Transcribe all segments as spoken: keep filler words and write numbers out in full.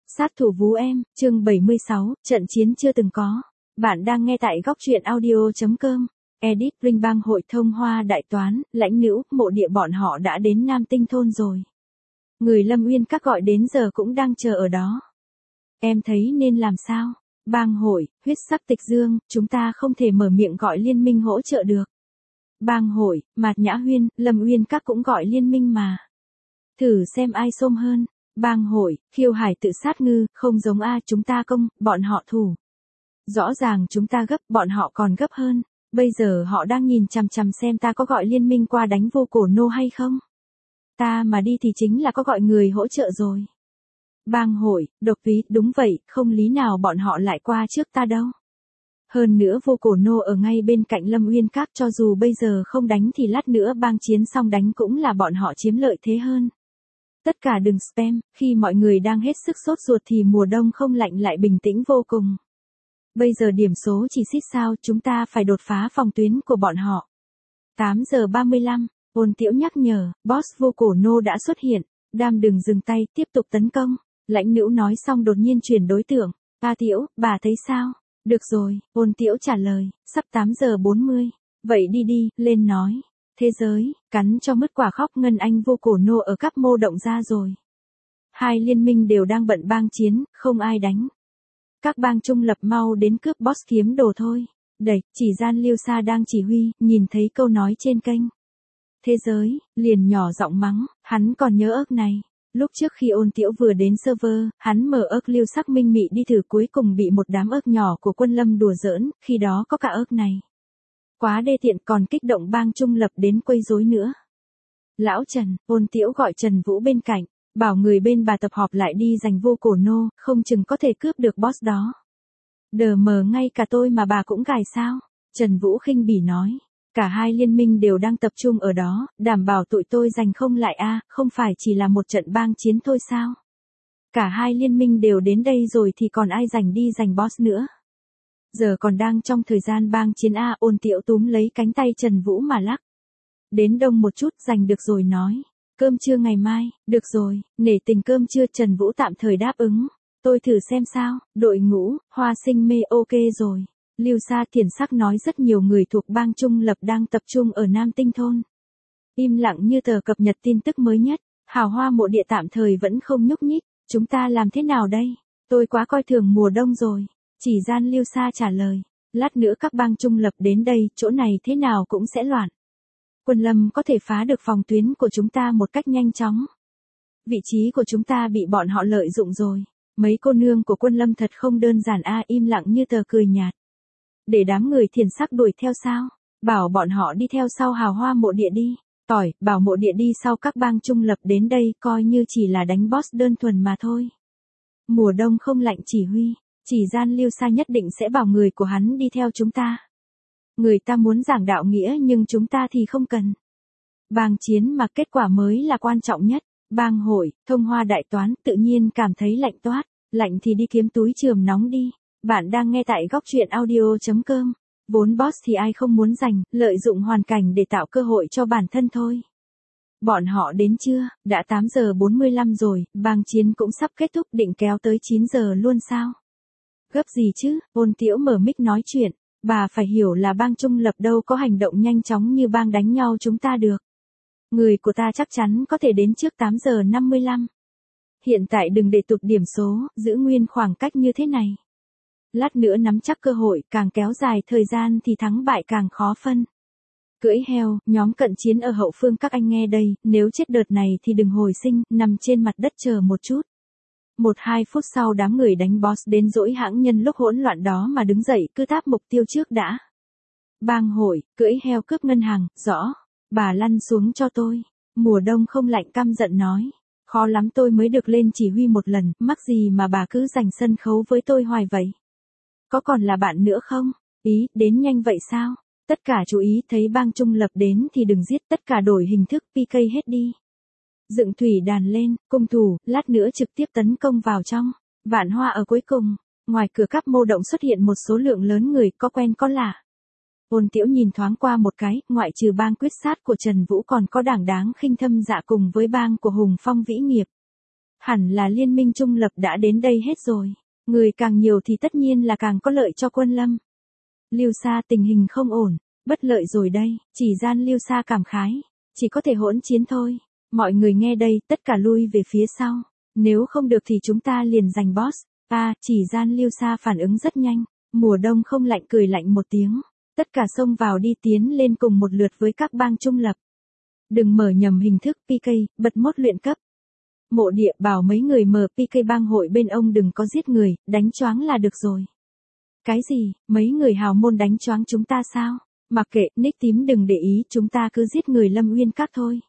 Sát thủ Vú Em, chương bảy mươi sáu, trận chiến chưa từng có. Bạn đang nghe tại góc truyện audio chấm com. Edit Ring Bang hội thông hoa đại toán, lãnh nữ, mộ địa bọn họ đã đến Nam Tinh thôn rồi. Người Lâm Uyên các gọi đến giờ cũng đang chờ ở đó. Em thấy nên làm sao? Bang hội, huyết sắc tịch dương, chúng ta không thể mở miệng gọi liên minh hỗ trợ được. Bang hội, Mạt Nhã Huyên, Lâm Uyên các cũng gọi liên minh mà. Thử xem ai xôm hơn. Bang hội, Khiêu Hải tự sát ngư, không giống a chúng ta công, bọn họ thủ. Rõ ràng chúng ta gấp, bọn họ còn gấp hơn. Bây giờ họ đang nhìn chằm chằm xem ta có gọi liên minh qua đánh vô cổ nô hay không. Ta mà đi thì chính là có gọi người hỗ trợ rồi. Bang hội, độc túy, đúng vậy, không lý nào bọn họ lại qua trước ta đâu. Hơn nữa vô cổ nô ở ngay bên cạnh Lâm Uyên các, cho dù bây giờ không đánh thì lát nữa bang chiến xong đánh cũng là bọn họ chiếm lợi thế hơn. Tất cả đừng spam, khi mọi người đang hết sức sốt ruột thì mùa đông không lạnh lại bình tĩnh vô cùng. Bây giờ điểm số chỉ xít sao, chúng ta phải đột phá phòng tuyến của bọn họ. tám giờ ba mươi lăm, Ôn Tiễu nhắc nhở, boss vô cổ nô đã xuất hiện, Đam đừng dừng tay, tiếp tục tấn công. Lãnh nữ nói xong đột nhiên chuyển đối tượng, A Tiễu, bà thấy sao? Được rồi, Ôn Tiễu trả lời, sắp tám giờ bốn mươi, vậy đi đi, lên nói. Thế giới, cắn cho mứt quả khóc Ngân Anh vô cổ nô ở các mô động ra rồi. Hai liên minh đều đang bận bang chiến, không ai đánh. Các bang trung lập mau đến cướp boss kiếm đồ thôi. Đẩy, chỉ gian Liêu Sa đang chỉ huy, nhìn thấy câu nói trên kênh. Thế giới, liền nhỏ giọng mắng, hắn còn nhớ ớt này. Lúc trước khi Ôn Tiễu vừa đến server, hắn mở ớt Liêu Sắc Minh Mị đi thử cuối cùng bị một đám ớt nhỏ của quân Lâm đùa giỡn, khi đó có cả ớt này. Quá đê tiện còn kích động bang trung lập đến quấy rối nữa. Lão Trần, Ôn Tiễu gọi Trần Vũ bên cạnh, bảo người bên bà tập họp lại đi giành vô cổ nô, không chừng có thể cướp được boss đó. Đờ mờ ngay cả tôi mà bà cũng gài sao? Trần Vũ khinh bỉ nói. Cả hai liên minh đều đang tập trung ở đó, đảm bảo tụi tôi giành không lại a, à, không phải chỉ là một trận bang chiến thôi sao? Cả hai liên minh đều đến đây rồi thì còn ai giành đi giành boss nữa? Giờ còn đang trong thời gian bang chiến a, Ôn Tiễu túm lấy cánh tay Trần Vũ mà lắc. Đến đông một chút giành được rồi nói. Cơm trưa ngày mai, được rồi, nể tình cơm trưa Trần Vũ tạm thời đáp ứng. Tôi thử xem sao, đội ngũ, Hoa Sinh Mê ok rồi. Liêu Sa Thiển Sắc nói rất nhiều người thuộc bang trung lập đang tập trung ở Nam Tinh thôn. Im lặng như tờ cập nhật tin tức mới nhất, hào hoa mộ địa tạm thời vẫn không nhúc nhích, chúng ta làm thế nào đây? Tôi quá coi thường mùa đông rồi. Chỉ gian Liêu Sa trả lời, lát nữa các bang trung lập đến đây, chỗ này thế nào cũng sẽ loạn. Quân Lâm có thể phá được phòng tuyến của chúng ta một cách nhanh chóng. Vị trí của chúng ta bị bọn họ lợi dụng rồi. Mấy cô nương của Quân Lâm thật không đơn giản a, im lặng như tờ cười nhạt. Để đám người Thiền Sắc đuổi theo sao? Bảo bọn họ đi theo sau hào hoa mộ địa đi. Tỏi, bảo mộ địa đi sau các bang trung lập đến đây coi như chỉ là đánh boss đơn thuần mà thôi. Mùa đông không lạnh chỉ huy. Chỉ gian Liêu Sa nhất định sẽ bảo người của hắn đi theo chúng ta. Người ta muốn giảng đạo nghĩa nhưng chúng ta thì không cần. Bang chiến mà kết quả mới là quan trọng nhất. Bang hội, thông hoa đại toán tự nhiên cảm thấy lạnh toát. Lạnh thì đi kiếm túi chườm nóng đi. Bạn đang nghe tại góc truyện audio chấm com. Vốn boss thì ai không muốn giành, lợi dụng hoàn cảnh để tạo cơ hội cho bản thân thôi. Bọn họ đến chưa? Đã tám giờ bốn mươi lăm rồi, bang chiến cũng sắp kết thúc, định kéo tới chín giờ luôn sao? Gấp gì chứ? Ôn Tiễu mở mic nói chuyện. Bà phải hiểu là bang trung lập đâu có hành động nhanh chóng như bang đánh nhau chúng ta được. Người của ta chắc chắn có thể đến trước tám giờ năm mươi lăm. Hiện tại đừng để tụt điểm số, giữ nguyên khoảng cách như thế này. Lát nữa nắm chắc cơ hội, càng kéo dài thời gian thì thắng bại càng khó phân. Cưỡi heo, nhóm cận chiến ở hậu phương các anh nghe đây, nếu chết đợt này thì đừng hồi sinh, nằm trên mặt đất chờ một chút. Một hai phút sau đám người đánh boss đến dỗi hãng nhân lúc hỗn loạn đó mà đứng dậy cứ táp mục tiêu trước đã. Bang hội, cưỡi heo cướp ngân hàng, rõ. Bà lăn xuống cho tôi. Mùa đông không lạnh căm giận nói. Khó lắm tôi mới được lên chỉ huy một lần, mắc gì mà bà cứ giành sân khấu với tôi hoài vậy. Có còn là bạn nữa không? Ý, đến nhanh vậy sao? Tất cả chú ý thấy bang trung lập đến thì đừng giết, tất cả đổi hình thức pê ca hết đi. Dựng thủy đàn lên, cung thủ, lát nữa trực tiếp tấn công vào trong. Vạn Hoa ở cuối cùng, ngoài cửa các mô động xuất hiện một số lượng lớn người có quen có lạ. Ôn Tiễu nhìn thoáng qua một cái, ngoại trừ bang quyết sát của Trần Vũ còn có đảng đáng khinh thâm dạ cùng với bang của Hùng Phong Vĩ Nghiệp. Hẳn là liên minh trung lập đã đến đây hết rồi. Người càng nhiều thì tất nhiên là càng có lợi cho quân Lâm. Lưu Sa tình hình không ổn, bất lợi rồi đây, chỉ gian Lưu Sa cảm khái. Chỉ có thể hỗn chiến thôi. Mọi người nghe đây, tất cả lui về phía sau. Nếu không được thì chúng ta liền giành boss. À, chỉ gian Lưu Sa phản ứng rất nhanh. Mùa đông không lạnh cười lạnh một tiếng. Tất cả xông vào đi tiến lên cùng một lượt với các bang trung lập. Đừng mở nhầm hình thức pê ca, bật mốt luyện cấp. Mộ Địa bảo mấy người mở pê ca bang hội bên ông đừng có giết người, đánh choáng là được rồi. Cái gì, mấy người hào môn đánh choáng chúng ta sao? Mặc kệ, Nick tím đừng để ý, chúng ta cứ giết người Lâm Uyên Các thôi.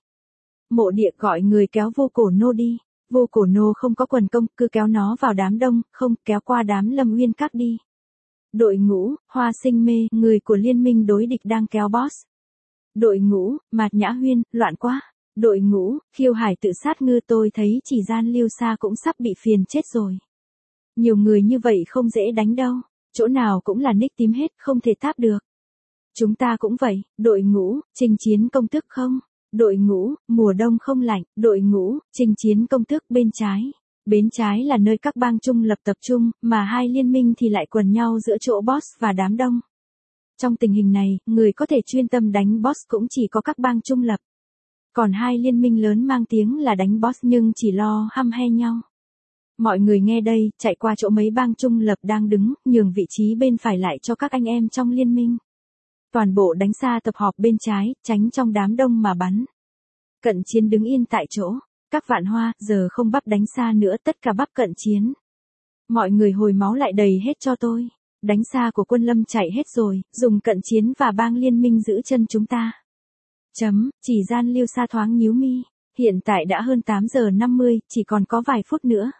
Mộ Địa gọi người kéo Vô Cổ Nô đi. Vô Cổ Nô không có quần công, cứ kéo nó vào đám đông, không, kéo qua đám Lâm Uyên Các đi. Đội ngũ, Hoa Sinh Mê, người của liên minh đối địch đang kéo boss. Đội ngũ, Mạt Nhã Huyên, loạn quá. Đội ngũ, Khiêu Hải tự sát ngư tôi thấy chỉ gian Lưu Sa cũng sắp bị phiền chết rồi. Nhiều người như vậy không dễ đánh đâu, chỗ nào cũng là nick tím hết, không thể táp được. Chúng ta cũng vậy, đội ngũ, Chinh Chiến Công Tước không? Đội ngũ, Mùa Đông không lạnh, đội ngũ, Chinh Chiến Công Tước bên trái. Bên trái là nơi các bang trung lập tập trung, mà hai liên minh thì lại quần nhau giữa chỗ boss và đám đông. Trong tình hình này, người có thể chuyên tâm đánh boss cũng chỉ có các bang trung lập. Còn hai liên minh lớn mang tiếng là đánh boss nhưng chỉ lo hăm he nhau. Mọi người nghe đây, chạy qua chỗ mấy bang trung lập đang đứng, nhường vị trí bên phải lại cho các anh em trong liên minh. Toàn bộ đánh xa tập họp bên trái, tránh trong đám đông mà bắn. Cận Chiến đứng yên tại chỗ. Các vạn hoa, giờ không bắp đánh xa nữa, tất cả bắp cận chiến. Mọi người hồi máu lại đầy hết cho tôi. Đánh xa của quân Lâm chạy hết rồi, dùng cận chiến và bang liên minh giữ chân chúng ta. Chấm, chỉ gian Lưu Sa thoáng nhíu mi. Hiện tại đã hơn tám giờ năm mươi, chỉ còn có vài phút nữa.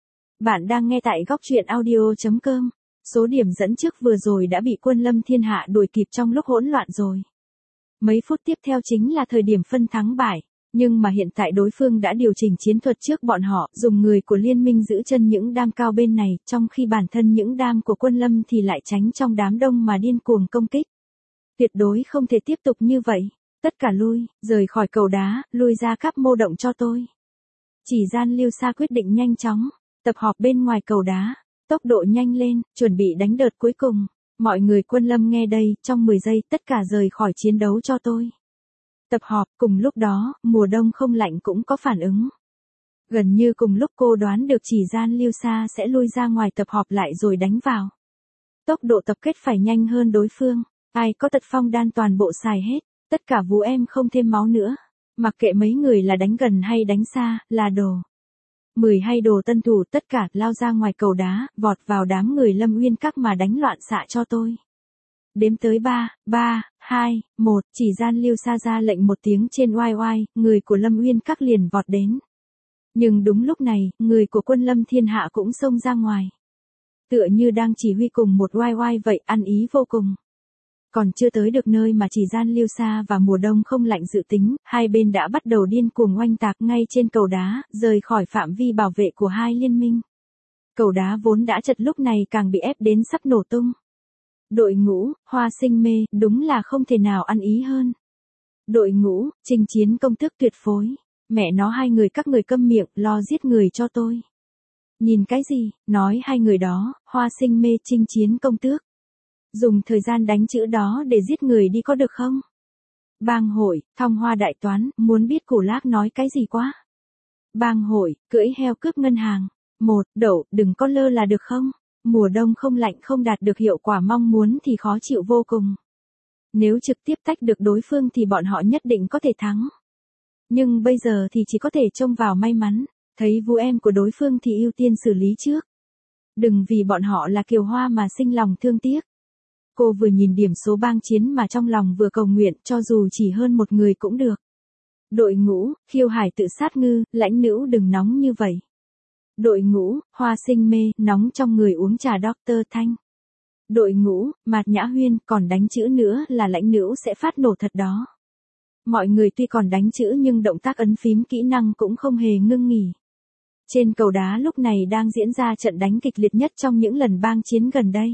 Bạn đang nghe tại góc truyện audio chấm com. Số điểm dẫn trước vừa rồi đã bị quân Lâm Thiên Hạ đuổi kịp trong lúc hỗn loạn rồi. Mấy phút tiếp theo chính là thời điểm phân thắng bại. Nhưng mà hiện tại đối phương đã điều chỉnh chiến thuật trước bọn họ, dùng người của liên minh giữ chân những đam cao bên này, trong khi bản thân những đam của quân Lâm thì lại tránh trong đám đông mà điên cuồng công kích. Tuyệt đối không thể tiếp tục như vậy. Tất cả lui, rời khỏi cầu đá, lui ra khắp mô động cho tôi. Chỉ gian Lưu Sa quyết định nhanh chóng, tập họp bên ngoài cầu đá, tốc độ nhanh lên, chuẩn bị đánh đợt cuối cùng. Mọi người quân Lâm nghe đây, trong mười giây tất cả rời khỏi chiến đấu cho tôi. Tập họp, cùng lúc đó, Mùa Đông không lạnh cũng có phản ứng. Gần như cùng lúc cô đoán được chỉ gian Lưu Sa sẽ lui ra ngoài tập họp lại rồi đánh vào. Tốc độ tập kết phải nhanh hơn đối phương, ai có tật phong đan toàn bộ xài hết, tất cả vú em không thêm máu nữa. Mặc kệ mấy người là đánh gần hay đánh xa, là đồ. Mười hay đồ tân thủ tất cả lao ra ngoài cầu đá, vọt vào đám người Lâm Uyên Các mà đánh loạn xạ cho tôi. Đếm tới ba, ba, hai, một, chỉ gian Lưu Sa ra lệnh một tiếng trên oai oai, người của Lâm Uyên Các liền vọt đến. Nhưng đúng lúc này, người của quân Lâm Thiên Hạ cũng xông ra ngoài. Tựa như đang chỉ huy cùng một oai oai vậy, ăn ý vô cùng. Còn chưa tới được nơi mà chỉ gian Lưu Sa và Mùa Đông không lạnh dự tính, hai bên đã bắt đầu điên cuồng oanh tạc ngay trên cầu đá, rời khỏi phạm vi bảo vệ của hai liên minh. Cầu đá vốn đã chật lúc này càng bị ép đến sắp nổ tung. Đội ngũ, Hoa Sinh Mê, đúng là không thể nào ăn ý hơn. Đội ngũ, Chinh Chiến Công Tước tuyệt phối. Mẹ nó hai người các người câm miệng, lo giết người cho tôi. Nhìn cái gì, nói hai người đó, Hoa Sinh Mê Chinh Chiến Công Tước. Dùng thời gian đánh chữ đó để giết người đi có được không? Bang hội, Thong Hoa Đại Toán, muốn biết Củ Lác nói cái gì quá? Bang hội, cưỡi heo cướp ngân hàng. Một, đậu, đừng có lơ là được không? Mùa đông không lạnh không đạt được hiệu quả mong muốn thì khó chịu vô cùng. Nếu trực tiếp tách được đối phương thì bọn họ nhất định có thể thắng. Nhưng bây giờ thì chỉ có thể trông vào may mắn, thấy vú em của đối phương thì ưu tiên xử lý trước. Đừng vì bọn họ là Kiều Hoa mà sinh lòng thương tiếc. Cô vừa nhìn điểm số bang chiến mà trong lòng vừa cầu nguyện cho dù chỉ hơn một người cũng được. Đội ngũ, Khiêu Hải tự sát ngư, lãnh nữ đừng nóng như vậy. Đội ngũ, Hoa Sinh Mê, nóng trong người uống trà doctor Thanh. Đội ngũ, Mạt Nhã Huyên, còn đánh chữ nữa là lãnh nữ sẽ phát nổ thật đó. Mọi người tuy còn đánh chữ nhưng động tác ấn phím kỹ năng cũng không hề ngưng nghỉ. Trên cầu đá lúc này đang diễn ra trận đánh kịch liệt nhất trong những lần bang chiến gần đây.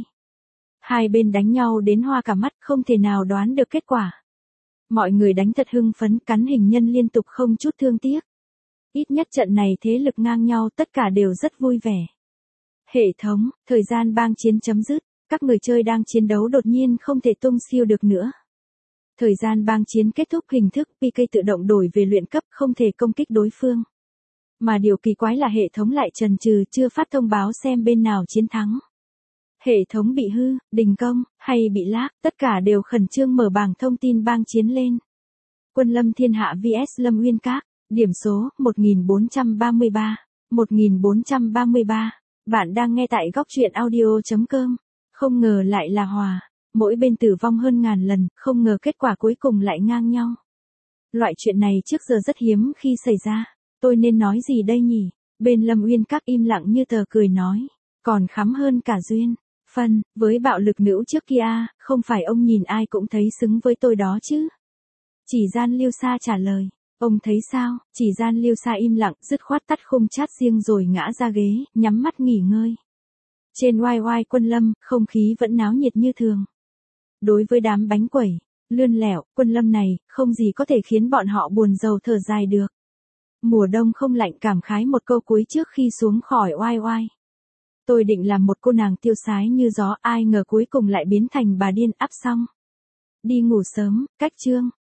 Hai bên đánh nhau đến hoa cả mắt không thể nào đoán được kết quả. Mọi người đánh thật hưng phấn cắn hình nhân liên tục không chút thương tiếc. Ít nhất trận này thế lực ngang nhau tất cả đều rất vui vẻ. Hệ thống, thời gian bang chiến chấm dứt, các người chơi đang chiến đấu đột nhiên không thể tung siêu được nữa. Thời gian bang chiến kết thúc, hình thức pê ca tự động đổi về luyện cấp, không thể công kích đối phương. Mà điều kỳ quái là hệ thống lại chần chừ chưa phát thông báo xem bên nào chiến thắng. Hệ thống bị hư, đình công, hay bị lag, tất cả đều khẩn trương mở bảng thông tin bang chiến lên. Quân Lâm Thiên Hạ vs Lâm Uyên Các, điểm số một nghìn bốn trăm ba mươi ba, một nghìn bốn trăm ba mươi ba. Bạn đang nghe tại góc truyện audio chấm com. Không ngờ lại là hòa, mỗi bên tử vong hơn ngàn lần, không ngờ kết quả cuối cùng lại ngang nhau. Loại chuyện này trước giờ rất hiếm khi xảy ra. Tôi nên nói gì đây nhỉ? Bên Lâm Uyên Các im lặng như tờ cười nói, còn khắm hơn cả Duyên. Phân, với bạo lực nữ trước kia, không phải ông nhìn ai cũng thấy xứng với tôi đó chứ? Chỉ Gian Liêu Sa trả lời, ông thấy sao? Chỉ Gian Liêu Sa im lặng, dứt khoát tắt khung chat riêng rồi ngã ra ghế, nhắm mắt nghỉ ngơi. Trên oai oai Quân Lâm, không khí vẫn náo nhiệt như thường. Đối với đám bánh quẩy, lươn lẹo, Quân Lâm này, không gì có thể khiến bọn họ buồn rầu thở dài được. Mùa đông không lạnh, cảm khái một câu cuối trước khi xuống khỏi oai oai. Tôi định làm một cô nàng tiêu sái như gió, ai ngờ cuối cùng lại biến thành bà điên ắp xong. Đi ngủ sớm, cách chương.